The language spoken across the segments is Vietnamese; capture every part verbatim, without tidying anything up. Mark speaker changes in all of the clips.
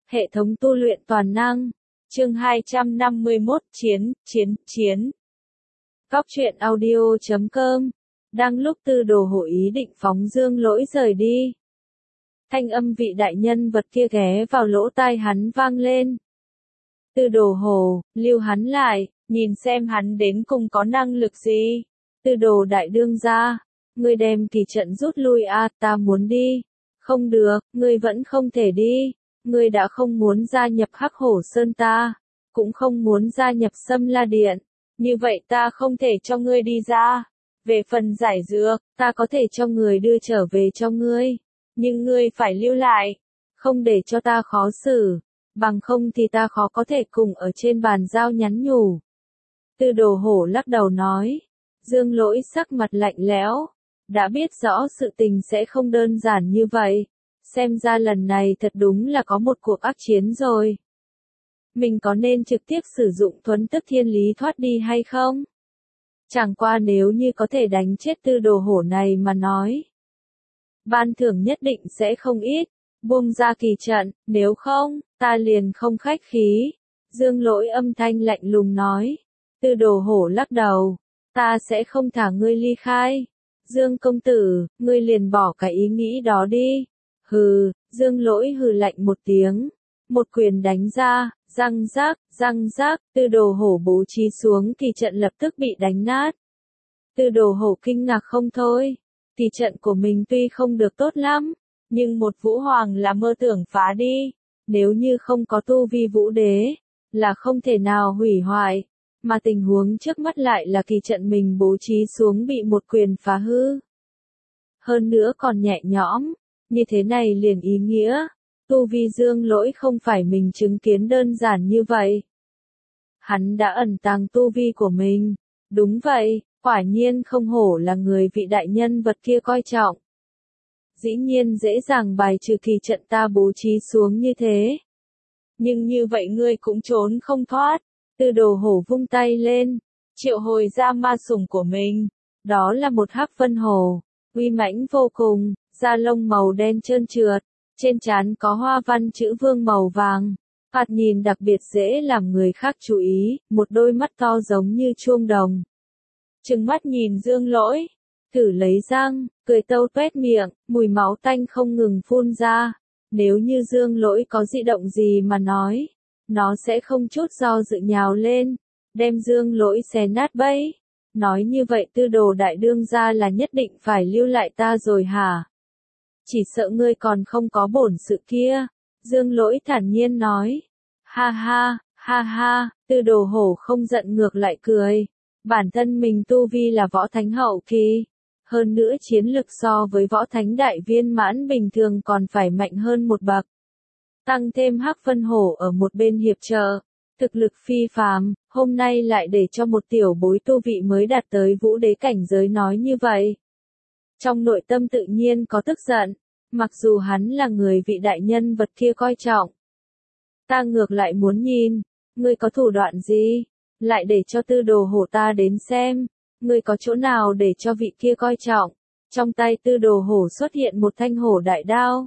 Speaker 1: Hệ thống tu luyện toàn năng. Chương hai trăm năm mươi mốt Chiến, Chiến, Chiến. Góc truyện audio chấm com. Đang lúc Tư Đồ Hổ ý định phóng Dương Lỗi rời đi. Thanh âm vị đại nhân vật kia ghé vào lỗ tai hắn vang lên. Tư Đồ Hổ, lưu hắn lại, nhìn xem hắn đến cùng có năng lực gì. Tư Đồ đại đương gia, ngươi đem kỳ trận rút lui a, ta muốn đi. Không được, ngươi vẫn không thể đi. Ngươi đã không muốn gia nhập Hắc Hổ Sơn ta, cũng không muốn gia nhập Sâm La Điện, như vậy ta không thể cho ngươi đi ra. Về phần giải dược, ta có thể cho người đưa trở về cho ngươi, nhưng ngươi phải lưu lại, không để cho ta khó xử, bằng không thì ta khó có thể cùng ở trên bàn giao nhắn nhủ. Tư Đồ Hổ lắc đầu nói. Dương Lỗi sắc mặt lạnh lẽo, đã biết rõ sự tình sẽ không đơn giản như vậy. Xem ra lần này thật đúng là có một cuộc ác chiến rồi. Mình có nên trực tiếp sử dụng thuấn tức thiên lý thoát đi hay không? Chẳng qua nếu như có thể đánh chết Tư Đồ Hổ này mà nói. Ban thưởng nhất định sẽ không ít, buông ra kỳ trận, nếu không, ta liền không khách khí. Dương Lỗi âm thanh lạnh lùng nói. Tư Đồ Hổ lắc đầu, ta sẽ không thả ngươi ly khai. Dương công tử, ngươi liền bỏ cái ý nghĩ đó đi. Hừ, Dương Lỗi hừ lạnh một tiếng, một quyền đánh ra, răng rác, răng rác, Tư Đồ Hổ bố trí xuống kỳ trận lập tức bị đánh nát. Tư Đồ Hổ kinh ngạc không thôi, kỳ trận của mình tuy không được tốt lắm, nhưng một vũ hoàng là mơ tưởng phá đi, nếu như không có tu vi vũ đế, là không thể nào hủy hoại, mà tình huống trước mắt lại là kỳ trận mình bố trí xuống bị một quyền phá hư. Hơn nữa còn nhẹ nhõm. Như thế này liền ý nghĩa, tu vi Dương Lỗi không phải mình chứng kiến đơn giản như vậy. Hắn đã ẩn tàng tu vi của mình. Đúng vậy, quả nhiên không hổ là người vị đại nhân vật kia coi trọng. Dĩ nhiên dễ dàng bài trừ kỳ trận ta bố trí xuống như thế. Nhưng như vậy ngươi cũng trốn không thoát. Tư Đồ Hổ vung tay lên, triệu hồi ra ma sủng của mình. Đó là một hắc vân hổ, uy mãnh vô cùng. Da lông màu đen trơn trượt, trên trán có hoa văn chữ vương màu vàng, thoạt nhìn đặc biệt dễ làm người khác chú ý, một đôi mắt to giống như chuông đồng. Trừng mắt nhìn Dương Lỗi, thử lấy răng, cười tâu tuét miệng, mùi máu tanh không ngừng phun ra. Nếu như Dương Lỗi có dị động gì mà nói, nó sẽ không chút do dự nhào lên, đem Dương Lỗi xé nát bấy. Nói như vậy Tư Đồ đại đương gia là nhất định phải lưu lại ta rồi hả? Chỉ sợ ngươi còn không có bổn sự kia. Dương Lỗi thản nhiên nói. Ha ha, ha ha, Tư Đồ Hổ không giận ngược lại cười. Bản thân mình tu vi là võ thánh hậu kỳ. Hơn nữa chiến lực so với võ thánh đại viên mãn bình thường còn phải mạnh hơn một bậc. Tăng thêm hắc vân hổ ở một bên hiệp trợ. Thực lực phi phàm, hôm nay lại để cho một tiểu bối tu vị mới đạt tới vũ đế cảnh giới nói như vậy. Trong nội tâm tự nhiên có tức giận, mặc dù hắn là người vị đại nhân vật kia coi trọng. Ta ngược lại muốn nhìn, ngươi có thủ đoạn gì, lại để cho Tư Đồ Hổ ta đến xem, ngươi có chỗ nào để cho vị kia coi trọng. Trong tay Tư Đồ Hổ xuất hiện một thanh hổ đại đao.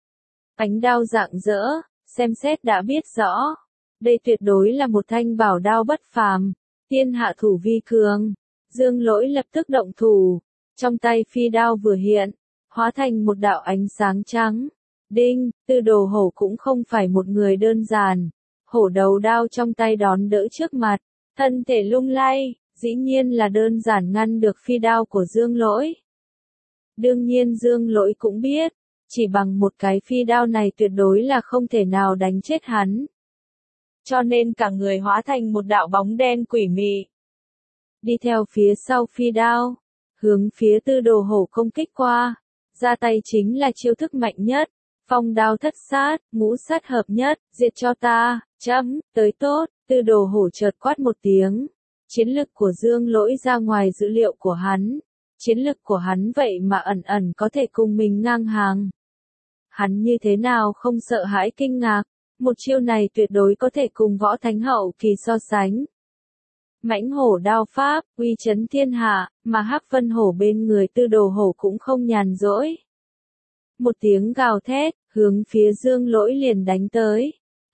Speaker 1: Ánh đao rạng rỡ, xem xét đã biết rõ. Đây tuyệt đối là một thanh bảo đao bất phàm, thiên hạ thủ vi cường. Dương Lỗi lập tức động thủ. Trong tay phi đao vừa hiện, hóa thành một đạo ánh sáng trắng. Đinh, Tư Đồ Hổ cũng không phải một người đơn giản. Hổ đầu đao trong tay đón đỡ trước mặt, thân thể lung lay, dĩ nhiên là đơn giản ngăn được phi đao của Dương Lỗi. Đương nhiên Dương Lỗi cũng biết, chỉ bằng một cái phi đao này tuyệt đối là không thể nào đánh chết hắn. Cho nên cả người hóa thành một đạo bóng đen quỷ mị. Đi theo phía sau phi đao. Hướng phía Tư Đồ Hổ công kích qua, ra tay chính là chiêu thức mạnh nhất, phong đao thất sát, ngũ sát hợp nhất, diệt cho ta, chấm, tới tốt. Tư Đồ Hổ chợt quát một tiếng, chiến lực của Dương Lỗi ra ngoài dữ liệu của hắn, chiến lực của hắn vậy mà ẩn ẩn có thể cùng mình ngang hàng. Hắn như thế nào không sợ hãi kinh ngạc, một chiêu này tuyệt đối có thể cùng võ thánh hậu kỳ so sánh. Mãnh hổ đao pháp, uy chấn thiên hạ, mà hắc vân hổ bên người Tư Đồ Hổ cũng không nhàn rỗi. Một tiếng gào thét, hướng phía Dương Lỗi liền đánh tới.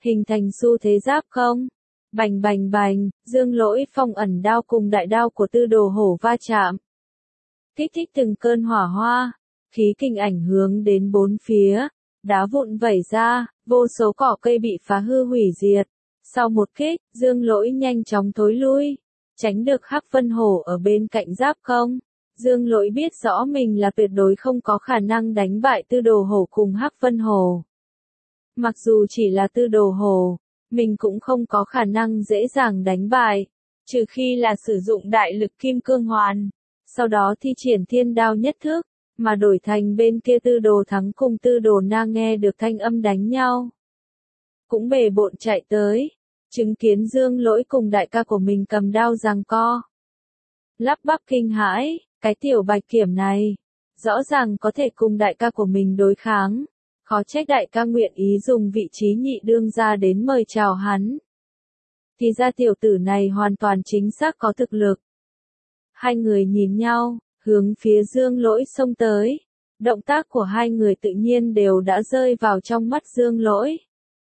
Speaker 1: hình thành xu thế giáp công. Bành bành bành, Dương Lỗi phong ẩn đao cùng đại đao của Tư Đồ Hổ va chạm. Kích thích từng cơn hỏa hoa, khí kình ảnh hướng đến bốn phía, đá vụn vẩy ra, vô số cỏ cây bị phá hư hủy diệt. Sau một kích, Dương Lỗi nhanh chóng thối lui, tránh được Hắc Vân Hổ ở bên cạnh giáp công. Dương Lỗi biết rõ mình là tuyệt đối không có khả năng đánh bại Tư Đồ Hổ cùng Hắc Vân Hổ. Mặc dù chỉ là Tư Đồ Hổ, mình cũng không có khả năng dễ dàng đánh bại, trừ khi là sử dụng đại lực kim cương hoàn, sau đó thi triển thiên đao nhất thức, mà đổi thành bên kia Tư Đồ Thắng cùng Tư Đồ Na nghe được thanh âm đánh nhau. Cũng bề bộn chạy tới, chứng kiến Dương Lỗi cùng đại ca của mình cầm đao giằng co. Lắp bắp kinh hãi, cái tiểu bạch kiểm này, rõ ràng có thể cùng đại ca của mình đối kháng. Khó trách đại ca nguyện ý dùng vị trí nhị đương gia đến mời chào hắn. Thì ra tiểu tử này hoàn toàn chính xác có thực lực. Hai người nhìn nhau, hướng phía Dương Lỗi xông tới. Động tác của hai người tự nhiên đều đã rơi vào trong mắt Dương Lỗi.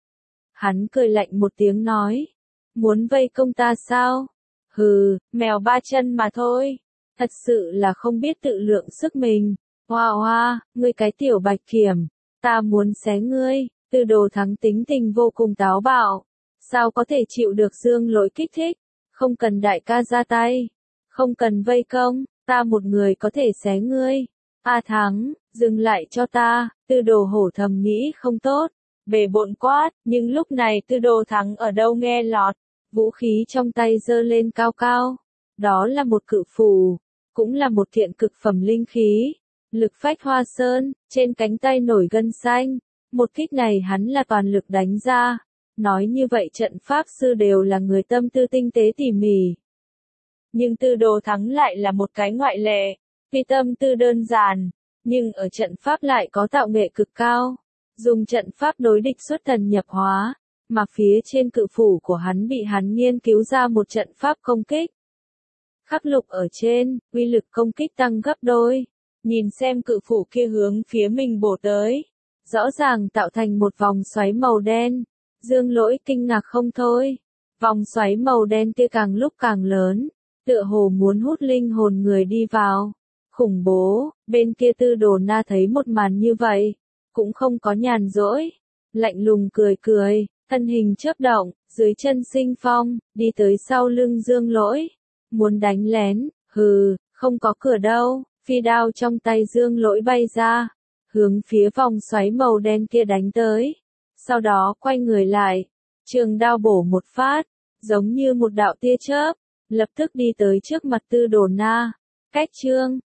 Speaker 1: Hắn cười lạnh một tiếng nói. Muốn vây công ta sao? Hừ, mèo ba chân mà thôi. Thật sự là không biết tự lượng sức mình. Hoa hoa, ngươi cái tiểu bạch kiểm. Ta muốn xé ngươi. Tư Đồ Thắng tính tình vô cùng táo bạo. Sao có thể chịu được Dương Lỗi kích thích? Không cần đại ca ra tay. Không cần vây công. Ta một người có thể xé ngươi. A Thắng, dừng lại cho ta. Tư Đồ Hổ thầm nghĩ không tốt. Bề bộn quát, nhưng lúc này Tư Đồ Thắng ở đâu nghe lọt. Vũ khí trong tay giơ lên cao cao. Đó là một cự phù. Cũng là một thiện cực phẩm linh khí. Lực phách hoa sơn, trên cánh tay nổi gân xanh. Một kích này hắn là toàn lực đánh ra. Nói như vậy trận pháp sư đều là người tâm tư tinh tế tỉ mỉ. Nhưng Tư Đồ Thắng lại là một cái ngoại lệ. Tuy tâm tư đơn giản, nhưng ở trận pháp lại có tạo nghệ cực cao. Dùng trận pháp đối địch xuất thần nhập hóa, mà phía trên cự phủ của hắn bị hắn nghiên cứu ra một trận pháp công kích. Khắc lục ở trên, uy lực công kích tăng gấp đôi. Nhìn xem cự phủ kia hướng phía mình bổ tới. Rõ ràng tạo thành một vòng xoáy màu đen. Dương Lỗi kinh ngạc không thôi. Vòng xoáy màu đen kia càng lúc càng lớn. Tựa hồ muốn hút linh hồn người đi vào. Khủng bố, bên kia Tư Đồ Na thấy một màn như vậy. Cũng không có nhàn rỗi. Lạnh lùng cười cười, thân hình chớp động, dưới chân sinh phong, đi tới sau lưng Dương Lỗi. Muốn đánh lén, hừ, không có cửa đâu. Phi đao trong tay Dương Lỗi bay ra, hướng phía vòng xoáy màu đen kia đánh tới. Sau đó quay người lại, trường đao bổ một phát, giống như một đạo tia chớp, lập tức đi tới trước mặt Tư Đồ Na. Cách chương